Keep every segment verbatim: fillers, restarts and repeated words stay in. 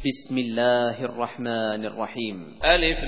بسم الله الرحمن الرحيم. ألف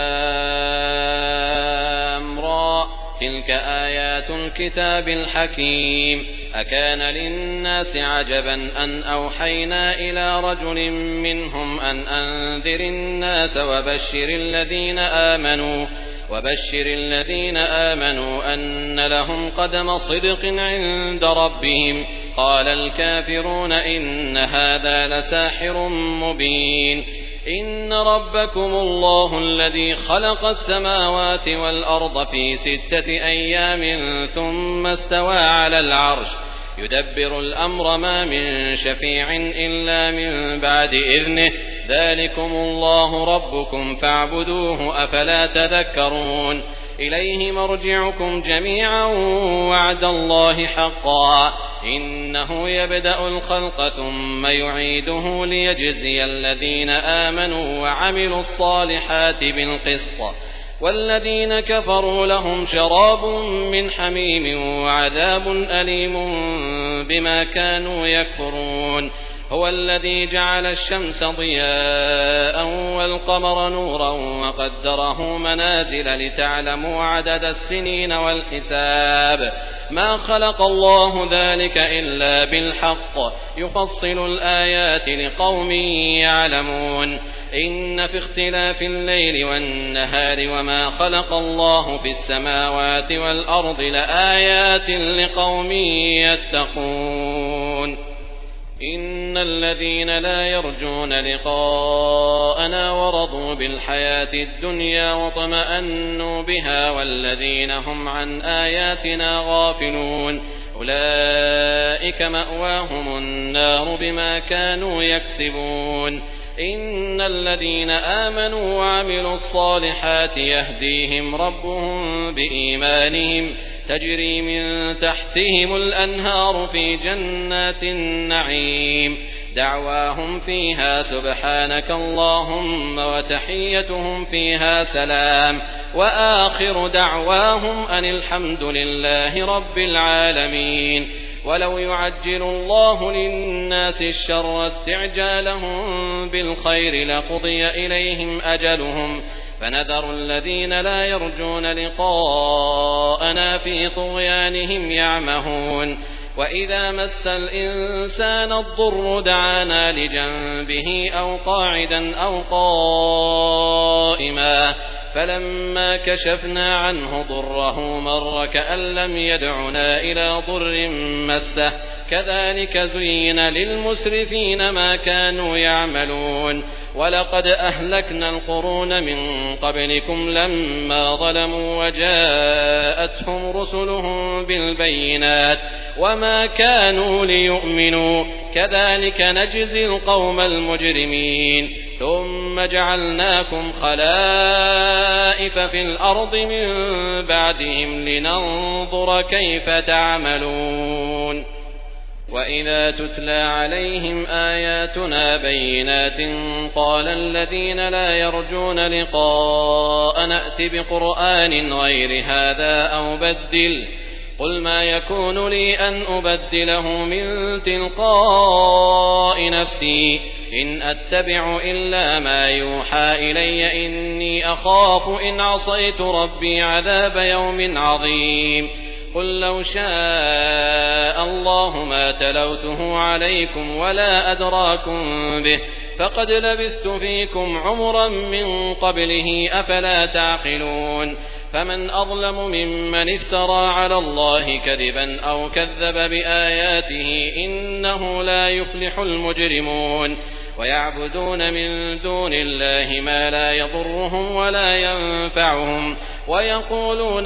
لام را تلك آيات الكتاب الحكيم. أكان للناس عجبا أن أوحينا إلى رجل منهم أن أنذر الناس وبشر الذين آمنوا وبشر الذين آمنوا أن لهم قدم صدق عند ربهم. قال الكافرون إن هذا لساحر مبين. إن ربكم الله الذي خلق السماوات والأرض في ستة أيام ثم استوى على العرش يدبر الأمر ما من شفيع إلا من بعد إذنه. ذلكم الله ربكم فاعبدوه أفلا تذكرون. إليه مرجعكم جميعا وعد الله حقا إنه يبدأ الخلق ثم يعيده ليجزي الذين آمنوا وعملوا الصالحات بالقسط والذين كفروا لهم شراب من حميم وعذاب أليم بما كانوا يكفرون. هو الذي جعل الشمس ضياء والقمر نورا وقدره منازل لتعلموا عدد السنين والحساب. ما خلق الله ذلك إلا بالحق يفصل الآيات لقوم يعلمون. إن في اختلاف الليل والنهار وما خلق الله في السماوات والأرض لآيات لقوم يتقون. إن الذين لا يرجون لقاءنا ورضوا بالحياة الدنيا وطمأنوا بها والذين هم عن آياتنا غافلون أولئك مأواهم النار بما كانوا يكسبون. إن الذين آمنوا وعملوا الصالحات يهديهم ربهم بإيمانهم تجري من تحتهم الأنهار في جنات النعيم. دعواهم فيها سبحانك اللهم وتحيتهم فيها سلام وآخر دعواهم أن الحمد لله رب العالمين. ولو يعجل الله للناس الشر استعجالهم بالخير لقضي إليهم أجلهم فنذر الذين لا يرجون لقاءنا في طغيانهم يعمهون. وإذا مس الإنسان الضر دعانا لجنبه أو قاعدا أو قائما فلما كشفنا عنه ضره مر كأن لم يدعنا إلى ضر مسه كذلك زين للمسرفين ما كانوا يعملون. ولقد أهلكنا القرون من قبلكم لما ظلموا وجاءتهم رسلهم بالبينات وما كانوا ليؤمنوا كذلك نجزي القوم المجرمين. ثم جعلناكم خلائف في الأرض من بعدهم لننظر كيف تعملون. وإذا تتلى عليهم آياتنا بينات قال الذين لا يرجون لقاء نأت بقرآن غير هذا أو بدل قل ما يكون لي أن أبدله من تلقاء نفسي إن أتبع إلا ما يوحى إلي إني أخاف إن عصيت ربي عذاب يوم عظيم. قل لو شاء الله ما تلوته عليكم ولا أدراكم به فقد لبثت فيكم عمرا من قبله أفلا تعقلون. فمن أظلم ممن افترى على الله كذبا أو كذب بآياته إنه لا يفلح المجرمون. ويعبدون من دون الله ما لا يضرهم ولا ينفعهم ويقولون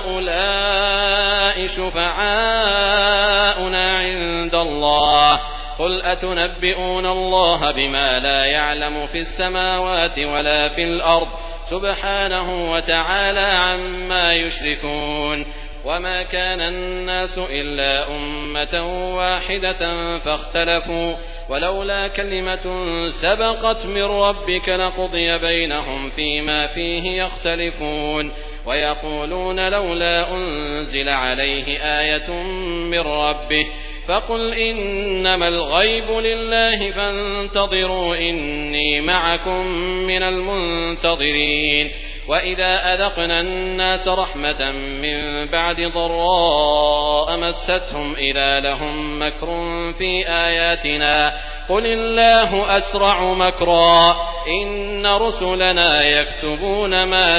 هؤلاء شفعاؤنا عند الله قل أتنبئون الله بما لا يعلم في السماوات ولا في الأرض سبحانه وتعالى عما يشركون. وما كان الناس إلا أمة واحدة فاختلفوا ولولا كلمة سبقت من ربك لقضي بينهم فيما فيه يختلفون. ويقولون لولا أنزل عليه آية من ربه فقل إنما الغيب لله فانتظروا إني معكم من المنتظرين. وإذا أذقنا الناس رحمة من بعد ضراء مستهم إذا لهم مكر في آياتنا قل الله أسرع مكرا إن رسلنا يكتبون ما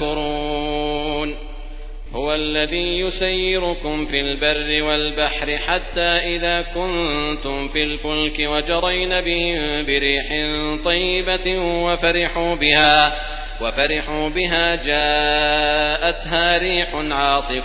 تمكرون. هو الذي يسيركم في البر والبحر حتى إذا كنتم في الفلك وجرين بهم بريح طيبة وفرحوا بها وفرحوا بها جاءتها ريح عاصف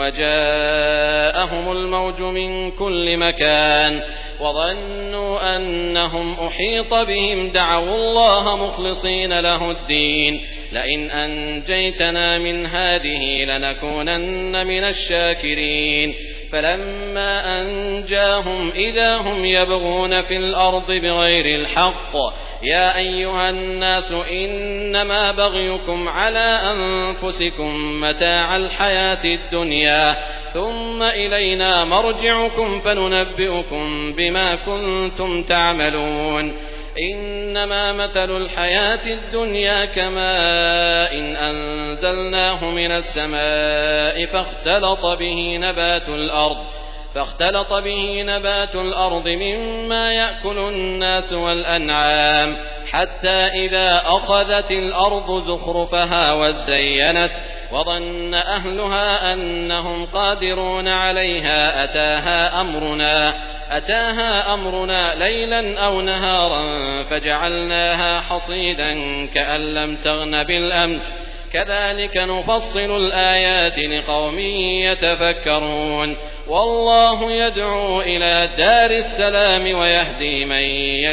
وجاءهم الموج من كل مكان وظنوا أنهم أحيط بهم دعوا الله مخلصين له الدين لئن أنجيتنا من هذه لنكونن من الشاكرين. فلما أنجاهم إذا هم يبغون في الأرض بغير الحق يا أيها الناس إنما بغيكم على أنفسكم متاع الحياة الدنيا ثم إلينا مرجعكم فننبئكم بما كنتم تعملون. إنما مثل الحياة الدنيا كماء إن أنزلناه من السماء فاختلط به نبات الأرض فاختلط به نبات الأرض مما يأكل الناس والأنعام حتى إذا أخذت الأرض زخرفها وزينت وظن أهلها أنهم قادرون عليها أتاها أمرنا أتاها أمرنا ليلا أو نهارا فجعلناها حصيدا كأن لم تغن بالأمس كذلك نفصل الآيات لقوم يتفكرون. والله يدعو إلى دار السلام ويهدي من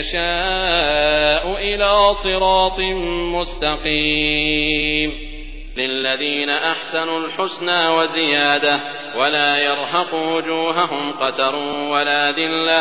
يشاء إلى صراط مستقيم. للذين أحسنوا الحسنى وزيادة ولا يرهق وجوههم قتر ولا ذلة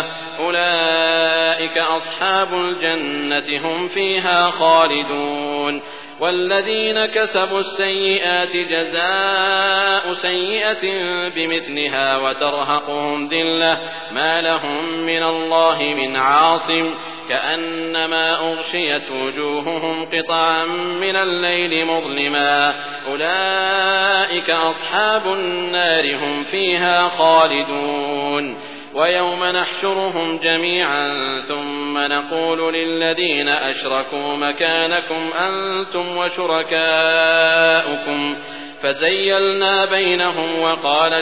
أولئك أصحاب الجنة هم فيها خالدون. والذين كسبوا السيئات جزاء سيئة بمثلها وترهقهم ذلة ما لهم من الله من عاصم كأنما أغشيت وجوههم قطعا من الليل مظلما أولئك أصحاب النار هم فيها خالدون. ويوم نحشرهم جميعا ثم نقول للذين أشركوا مكانكم أنتم وشركاؤكم فزيلنا بينهم وقال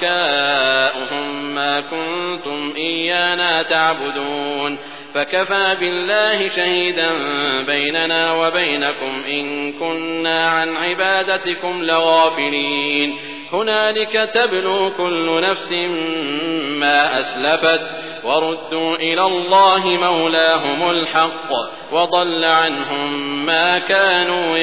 شركاؤهم ما كنتم إيانا تعبدون فكفى بالله شهيدا بيننا وبينكم إن كنا عن عبادتكم لغافلين. هنالك تبلو كل نفس ما أسلفت وردوا إلى الله مولاهم الحق وضل عنهم ما كانوا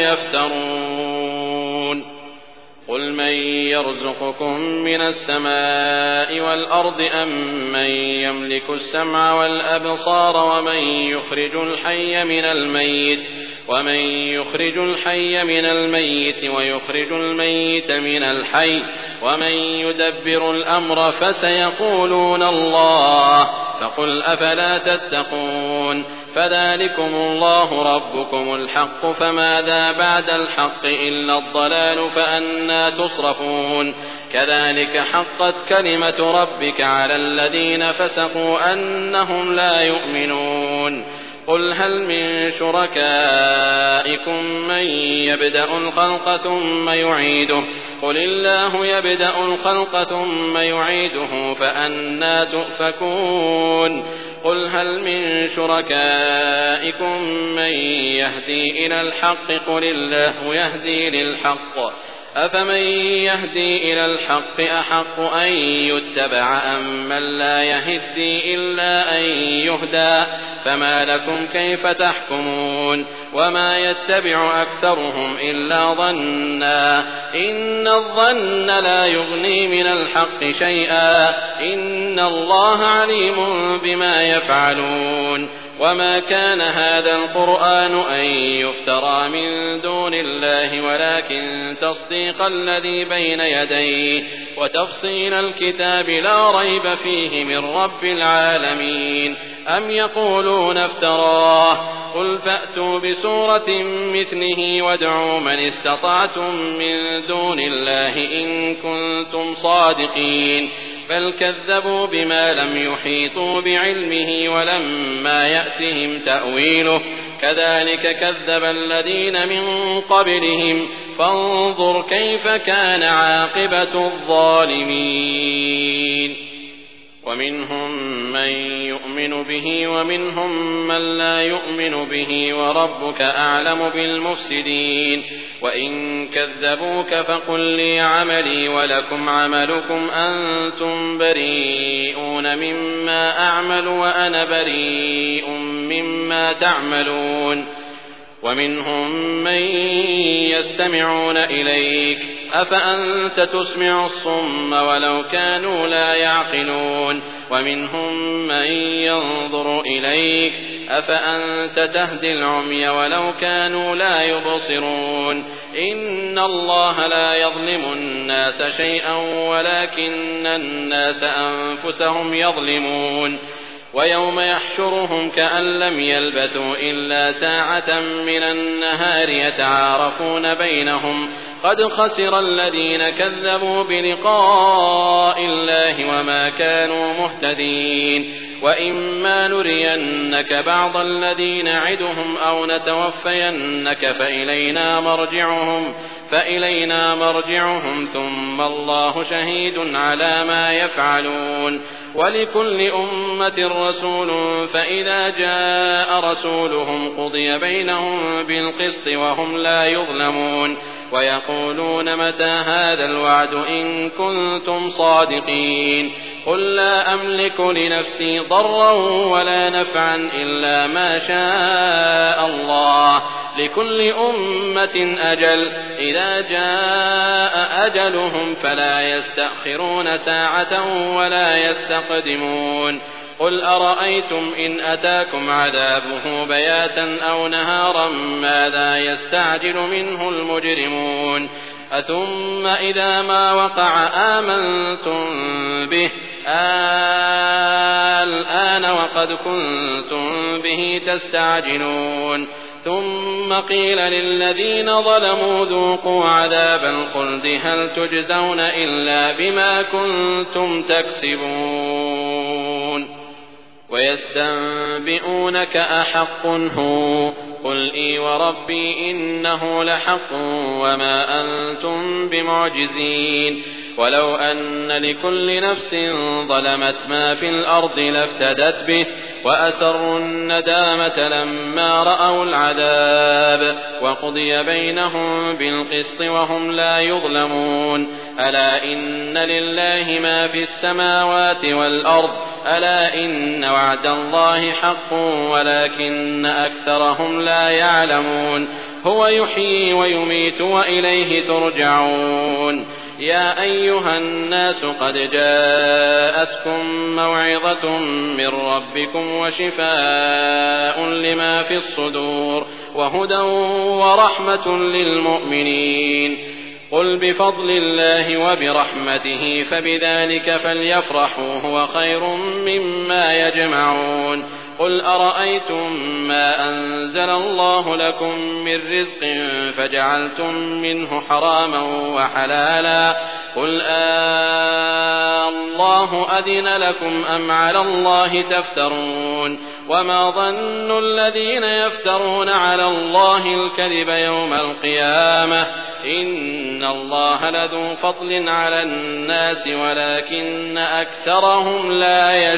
يفترون. قل من يرزقكم من السماء والأرض أم من يملك السمع والأبصار ومن يخرج الحي من الميت ومن يخرج الحي من الميت ويخرج الميت من الحي ومن يدبر الأمر فسيقولون الله فقل أفلا تتقون. فذلكم الله ربكم الحق فماذا بعد الحق إلا الضلال فأنى تصرفون. كذلك حقت كلمة ربك على الذين فسقوا أنهم لا يؤمنون. قل هل من شركائكم من يبدأ الخلق ثم يعيده قل الله يبدأ الخلق ثم يعيده فأنى تؤفكون. قل هل من شركائكم من يهدي إلى الحق قل الله يهدي للحق أفمن يهدي إلى الحق أحق أن يتبع أم من لا يهدي إلا أن يهدى فما لكم كيف تحكمون. وما يتبع أكثرهم إلا ظنا إن الظن لا يغني من الحق شيئا إن الله عليم بما يفعلون. وما كان هذا القرآن أن يفترى من دون الله ولكن تصديق الذي بين يديه وتفصيل الكتاب لا ريب فيه من رب العالمين. أم يقولون افتراه قل فأتوا بسورة مثله وادعوا من استطعتم من دون الله إن كنتم صادقين. بل كذبوا بما لم يحيطوا بعلمه ولما يأتهم تأويله كذلك كذب الذين من قبلهم فانظر كيف كان عاقبة الظالمين. ومنهم من يؤمن به ومنهم من لا يؤمن به وربك أعلم بالمفسدين. وإن كذبوك فقل لي عملي ولكم عملكم أنتم بريئون مما أعمل وأنا بريء مما تعملون. ومنهم من يستمعون إليك أفأنت تسمع الصم ولو كانوا لا يعقلون. ومنهم من ينظر إليك أفأنت تهدي العمي ولو كانوا لا يبصرون. إن الله لا يظلم الناس شيئا ولكن الناس أنفسهم يظلمون. ويوم يحشرهم كأن لم يلبثوا إلا ساعة من النهار يتعارفون بينهم قد خسر الذين كذبوا بلقاء الله وما كانوا مهتدين. وإما نرينك بعض الذي نعدهم أو نتوفينك فإلينا مرجعهم فإلينا مرجعهم ثم الله شهيد على ما يفعلون. ولكل أمة رسول فإذا جاء رسولهم قضي بينهم بالقسط وهم لا يظلمون. ويقولون متى هذا الوعد إن كنتم صادقين. قل لا أملك لنفسي ضرا ولا نفعا إلا ما شاء الله لكل أمة أجل إذا جاء أجلهم فلا يستأخرون ساعة ولا يستقدمون. قل أرأيتم إن أتاكم عذابه بياتا أو نهارا ماذا يستعجل منه المجرمون. أثم إذا ما وقع آمنتم به الآن وقد كنتم به تستعجلون. ثم قيل للذين ظلموا ذوقوا عذاب الخلد هل تجزون إلا بما كنتم تكسبون. ويستنبئونك أحق هو قل إي وربي إنه لحق وما أنتم بمعجزين. ولو أن لكل نفس ظلمت ما في الأرض لافتدت به وأسروا الندامة لما رأوا العذاب وقضي بينهم بالقسط وهم لا يظلمون. ألا إن لله ما في السماوات والأرض ألا إن وعد الله حق ولكن أكثرهم لا يعلمون. هو يحيي ويميت وإليه ترجعون. يا أيها الناس قد جاءتكم موعظة من ربكم وشفاء لما في الصدور وهدى ورحمة للمؤمنين. قل بفضل الله وبرحمته فبذلك فليفرحوا هو خير مما يجمعون. قل أرأيتم ما أنزل الله لكم من رزق فجعلتم منه حراما وحلالا قل آه الله أذن لكم أم على الله تفترون. وما ظن الذين يفترون على الله الكذب يوم القيامة إن الله لذو فضل على الناس ولكن أكثرهم لا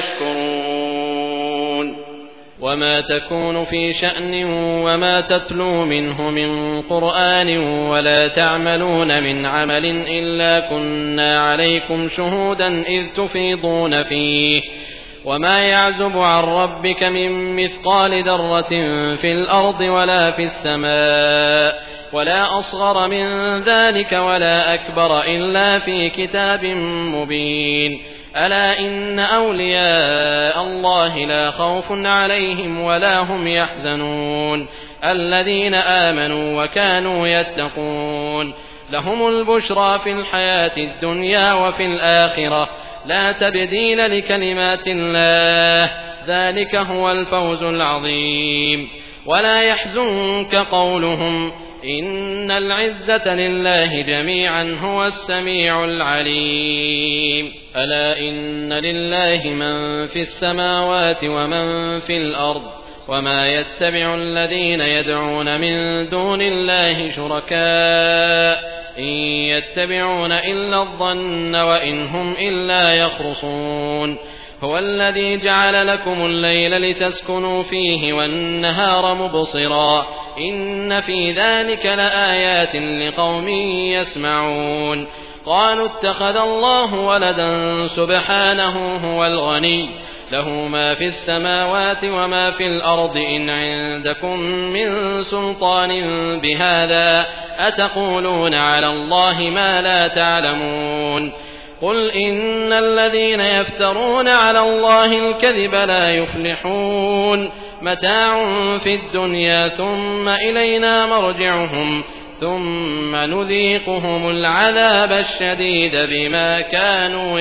يشكرون. وما تكون في شأن وما تتلو منه من قرآن ولا تعملون من عمل إلا كنا عليكم شهودا إذ تفيضون فيه وما يعزب عن ربك من مثقال ذرة في الأرض ولا في السماء ولا أصغر من ذلك ولا أكبر إلا في كتاب مبين. ألا إن أولياء الله لا خوف عليهم ولا هم يحزنون الذين آمنوا وكانوا يتقون لهم البشرى في الحياة الدنيا وفي الآخرة لا تبديل لكلمات الله ذلك هو الفوز العظيم ولا يحزنك قولهم إن العزة لله جميعا هو السميع العليم ألا إن لله من في السماوات ومن في الأرض وما يتبع الذين يدعون من دون الله شركاء إن يتبعون إلا الظن وإن هم إلا يخرصون هو الذي جعل لكم الليل لتسكنوا فيه والنهار مبصرا إن في ذلك لآيات لقوم يسمعون قالوا اتخذ الله ولدا سبحانه هو الغني له ما في السماوات وما في الأرض إن عندكم من سلطان بهذا أتقولون على الله ما لا تعلمون قل إن الذين يفترون على الله الكذب لا يفلحون متاع في الدنيا ثم إلينا مرجعهم ثم نذيقهم العذاب الشديد بما كانوا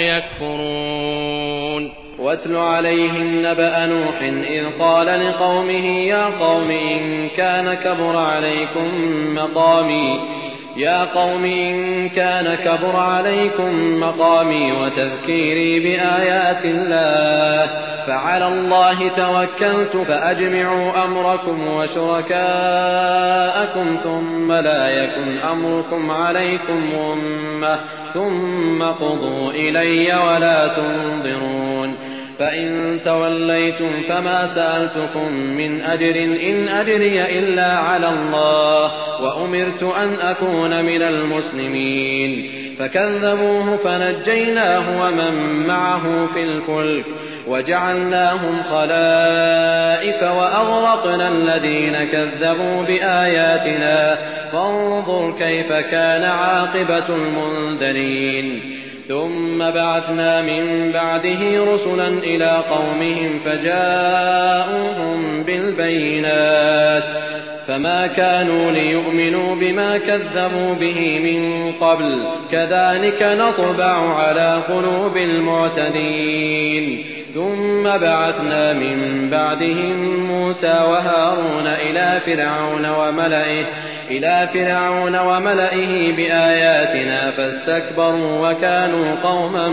يكفرون واتل عليهم نبأ نوح إذ قال لقومه يا قوم إن كان كبر عليكم مقامي يا قوم إن كان كبر عليكم مقامي وتذكيري بآيات الله فعلى الله توكلت فأجمعوا أمركم وشركاءكم ثم لا يكن أمركم عليكم غمة ثم قضوا إلي ولا تنظرون فإن توليتم فما سألتكم من أجر إن أجري إلا على الله وأمرت أن أكون من المسلمين فكذبوه فنجيناه ومن معه في الفلك وجعلناهم خلائف وأغرقنا الذين كذبوا بآياتنا فانظر كيف كان عاقبة المنذرين ثم بعثنا من بعده رسلا إلى قومهم فجاءوهم بالبينات فما كانوا ليؤمنوا بما كذبوا به من قبل كذلك نطبع على قلوب المعتدين ثم بعثنا من بعدهم موسى وهارون إلى فرعون وملئه إلى فرعون وملئه بآياتنا فاستكبروا وكانوا قوما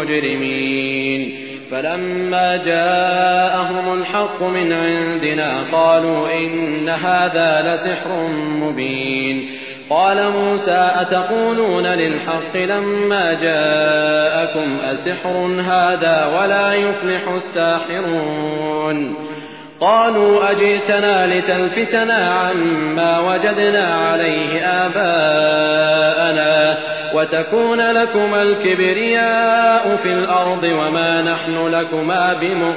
مجرمين فلما جاءهم الحق من عندنا قالوا إن هذا لسحر مبين قال موسى أتقولون للحق لما جاءكم أسحر هذا ولا يفلح الساحرون قالوا أجئتنا لتلفتنا عما وجدنا عليه آباءنا وتكون لكما الكبرياء في الأرض وما نحن لكما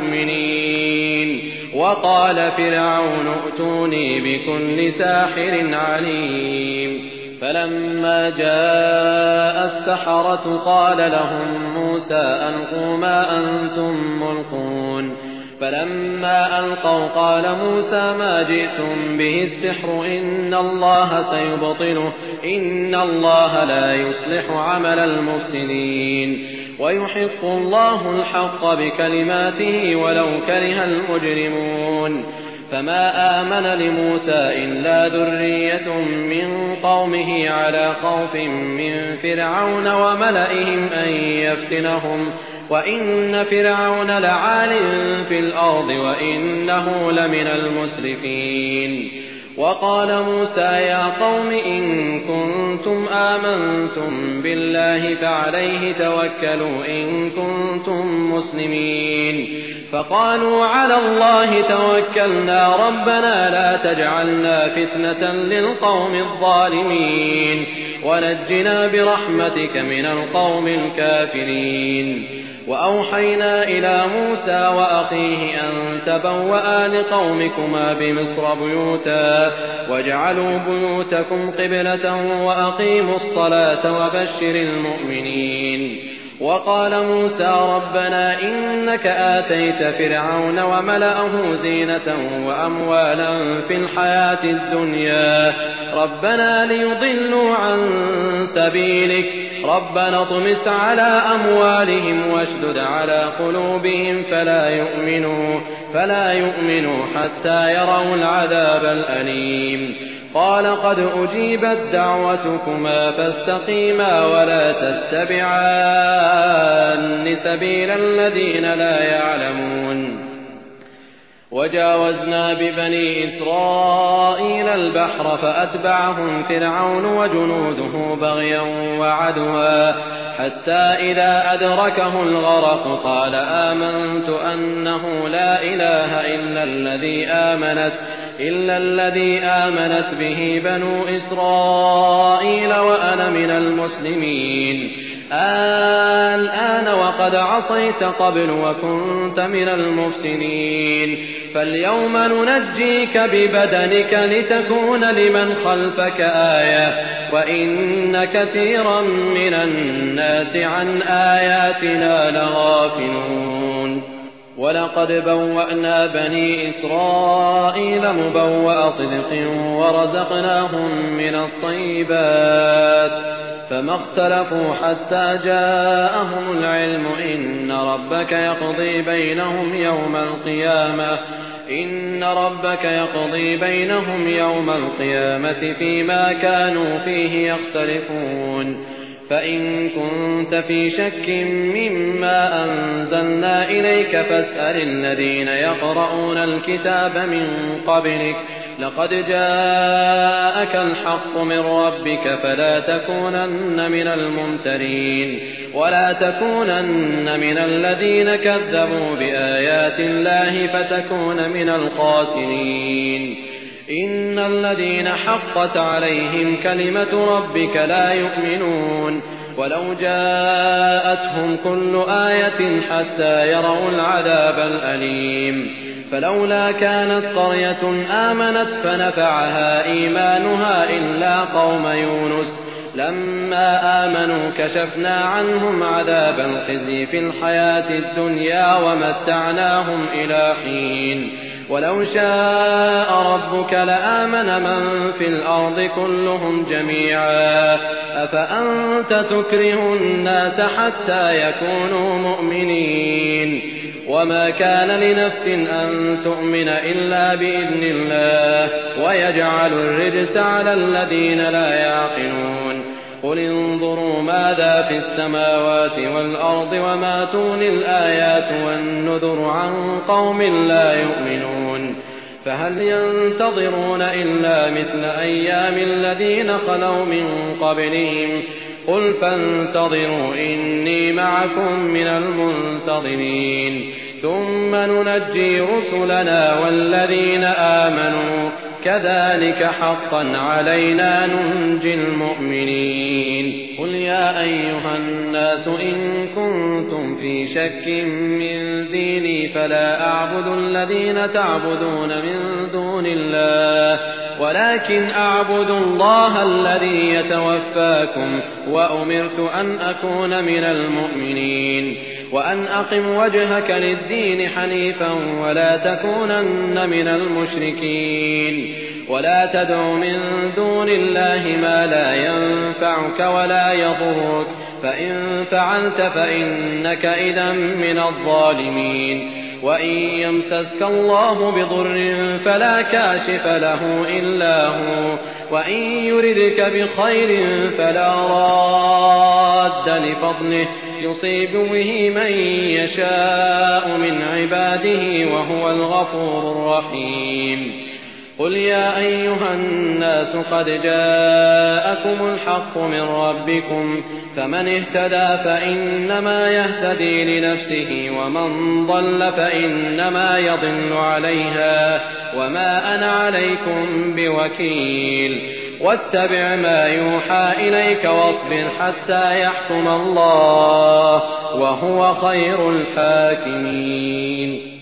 بمؤمنين وقال فرعون ائتوني بكل ساحر عليم فلما جاء السحرة قال لهم موسى ألقوا ما أنتم ملقون فلما ألقوا قال موسى ما جئتم به السحر إن الله سيبطله إن الله لا يصلح عمل المفسدين ويحق الله الحق بكلماته ولو كره المجرمون فما آمن لموسى إلا ذرية من قومه على خوف من فرعون وملئهم أن يفتنهم وإن فرعون لعال في الأرض وإنه لمن المسرفين وقال موسى يا قوم إن كنتم آمنتم بالله فعليه توكلوا إن كنتم مسلمين فقالوا على الله توكلنا ربنا لا تجعلنا فتنة للقوم الظالمين ونجنا برحمتك من القوم الكافرين وأوحينا إلى موسى وأخيه أن تبوأ لقومكما بمصر بيوتا واجعلوا بيوتكم قبلة وأقيموا الصلاة وبشر المؤمنين وقال موسى ربنا إنك آتيت فرعون وملأه زينة وأموالا في الحياة الدنيا ربنا ليضلوا عن سبيلك ربنا اطمس على أموالهم واشدد على قلوبهم فلا يؤمنوا, فلا يؤمنوا حتى يروا العذاب الأليم قال قد أجيبت دعوتكما فاستقيما ولا تتبعان سبيل الذين لا يعلمون وجاوزنا ببني إسرائيل البحر فأتبعهم فرعون وجنوده بغيا وعدوا حتى إذا أدركه الغرق قال آمنت أنه لا إله إلا الذي آمنت إلا الذي آمنت به بنو إسرائيل وأنا من المسلمين الآن وقد عصيت قبل وكنت من المفسدين فاليوم ننجيك ببدنك لتكون لمن خلفك آية وإن كثيرا من الناس عن آياتنا لغافلون ولقد بوأنا بني إسرائيل مبوأ صدق ورزقناهم من الطيبات فما اختلفوا حتى جاءهم العلم إن ربك يقضي بينهم يوم القيامة إن ربك يقضي بينهم يوم القيامة فيما كانوا فيه يختلفون فإن كنت في شك مما أنزلنا إليك فاسأل الذين يقرؤون الكتاب من قبلك لقد جاءك الحق من ربك فلا تكونن من الممترين ولا تكونن من الذين كذبوا بآيات الله فتكون من الخاسرين إن الذين حقت عليهم كلمة ربك لا يؤمنون ولو جاءتهم كل آية حتى يروا العذاب الأليم فلولا كانت قرية آمنت فنفعها إيمانها إلا قوم يونس لما آمنوا كشفنا عنهم عذاب الخزي في الحياة الدنيا ومتعناهم إلى حين ولو شاء ربك لآمن من في الأرض كلهم جميعا أفأنت تكره الناس حتى يكونوا مؤمنين وما كان لنفس أن تؤمن إلا بإذن الله ويجعل الرجس على الذين لا يعقلون قل انظروا ماذا في السماوات والأرض وما تغني الآيات والنذر عن قوم لا يؤمنون فهل ينتظرون إلا مثل أيام الذين خلوا من قبلهم قل فانتظروا إني معكم من المنتظرين ثم ننجي رسلنا والذين آمنوا كذلك حقا علينا ننجي المؤمنين قل يا أيها الناس إن كنتم في شك من ديني فلا أعبد الذين تعبدون من دون الله ولكن أعبد الله الذي يتوفاكم وأمرت أن أكون من المؤمنين وأن أقم وجهك للدين حنيفا ولا تكونن من المشركين ولا تدع من دون الله ما لا ينفعك ولا يضرك فإن فعلت فإنك إذا من الظالمين وإن يمسسك الله بضر فلا كاشف له إلا هو وإن يردك بخير فلا راد لفضله يصيب به من يشاء من عباده وهو الغفور الرحيم قل يا أيها الناس قد جاءكم الحق من ربكم فمن اهتدى فإنما يهتدي لنفسه ومن ضل فإنما يضل عليها وما أنا عليكم بوكيل واتبع ما يوحى إليك واصبر حتى يحكم الله وهو خير الحاكمين